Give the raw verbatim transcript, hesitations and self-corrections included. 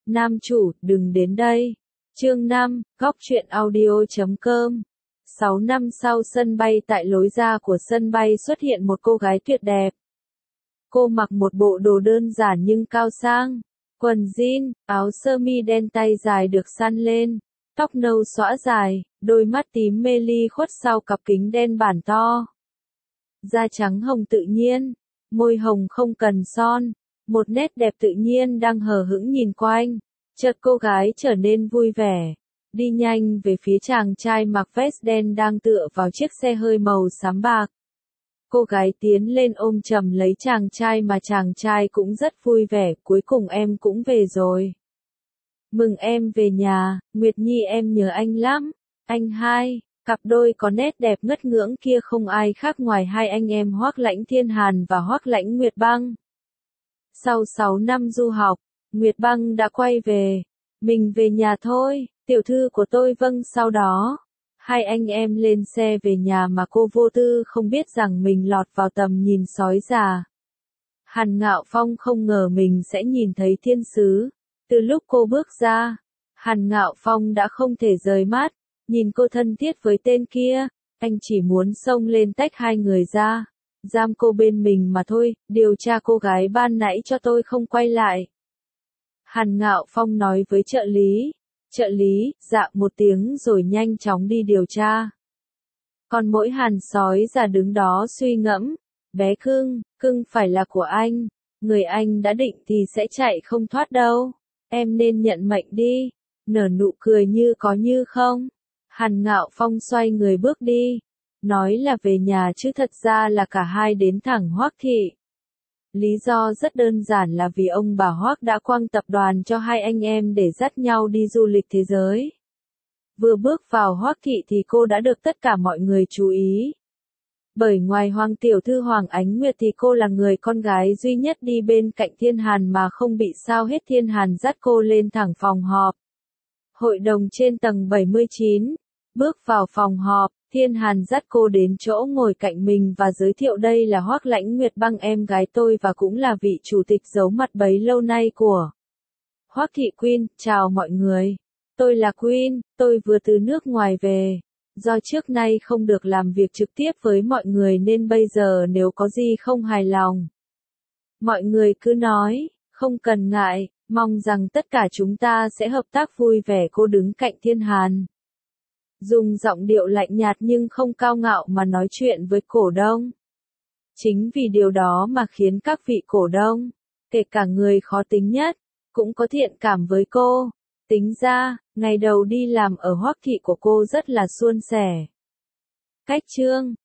Nam chủ, đừng đến đây. Chương năm, góc truyện audio chấm com. Sáu năm sau sân bay, tại lối ra của sân bay xuất hiện một cô gái tuyệt đẹp. Cô mặc một bộ đồ đơn giản nhưng cao sang, quần jean, áo sơ mi đen tay dài được săn lên, tóc nâu xõa dài, đôi mắt tím mê ly khuất sau cặp kính đen bản to. Da trắng hồng tự nhiên, môi hồng không cần son, một nét đẹp tự nhiên đang hờ hững nhìn quanh. Chợt cô gái trở nên vui vẻ, đi nhanh về phía chàng trai mặc vest đen đang tựa vào chiếc xe hơi màu xám bạc. Cô gái tiến lên ôm chầm lấy chàng trai mà chàng trai cũng rất vui vẻ, cuối cùng em cũng về rồi. Mừng em về nhà, Nguyệt Nhi em nhớ anh lắm. Anh hai, cặp đôi có nét đẹp ngất ngưỡng kia không ai khác ngoài hai anh em Hoắc Lãnh Thiên Hàn và Hoắc Lãnh Nguyệt Băng. Sau sáu năm du học, Nguyệt Băng đã quay về. Mình về nhà thôi, tiểu thư của tôi. Vâng. Sau đó, hai anh em lên xe về nhà mà cô vô tư không biết rằng mình lọt vào tầm nhìn sói già. Hàn Ngạo Phong không ngờ mình sẽ nhìn thấy thiên sứ. Từ lúc cô bước ra, Hàn Ngạo Phong đã không thể rời mắt, nhìn cô thân thiết với tên kia, anh chỉ muốn xông lên tách hai người ra, giam cô bên mình mà thôi, điều tra cô gái ban nãy cho tôi không quay lại. Hàn Ngạo Phong nói với trợ lý. Trợ lý, dạ một tiếng rồi nhanh chóng đi điều tra. Còn mỗi Hàn sói già đứng đó suy ngẫm, bé cưng, cưng phải là của anh, người anh đã định thì sẽ chạy không thoát đâu, em nên nhận mệnh đi, nở nụ cười như có như không. Hàn Ngạo Phong xoay người bước đi, nói là về nhà chứ thật ra là cả hai đến thẳng Hoắc thị. Lý do rất đơn giản là vì ông bà Hoắc đã quăng tập đoàn cho hai anh em để dắt nhau đi du lịch thế giới. Vừa bước vào Hoắc thị thì cô đã được tất cả mọi người chú ý. Bởi ngoài Hoàng tiểu thư Hoàng Ánh Nguyệt thì cô là người con gái duy nhất đi bên cạnh Thiên Hàn mà không bị sao hết. Thiên Hàn dắt cô lên thẳng phòng họp. Hội đồng trên tầng bảy mươi chín. Bước vào phòng họp, Thiên Hàn dắt cô đến chỗ ngồi cạnh mình và giới thiệu đây là Hoắc Lãnh Nguyệt Băng, em gái tôi và cũng là vị chủ tịch giấu mặt bấy lâu nay của Hoắc thị. Queen, chào mọi người. Tôi là Queen, tôi vừa từ nước ngoài về. Do trước nay không được làm việc trực tiếp với mọi người nên bây giờ nếu có gì không hài lòng, mọi người cứ nói, không cần ngại, mong rằng tất cả chúng ta sẽ hợp tác vui vẻ. Cô đứng cạnh Thiên Hàn, dùng giọng điệu lạnh nhạt nhưng không cao ngạo mà nói chuyện với cổ đông. Chính vì điều đó mà khiến các vị cổ đông, kể cả người khó tính nhất, cũng có thiện cảm với cô. Tính ra, ngày đầu đi làm ở Hoắc thị của cô rất là suôn sẻ. Cách chương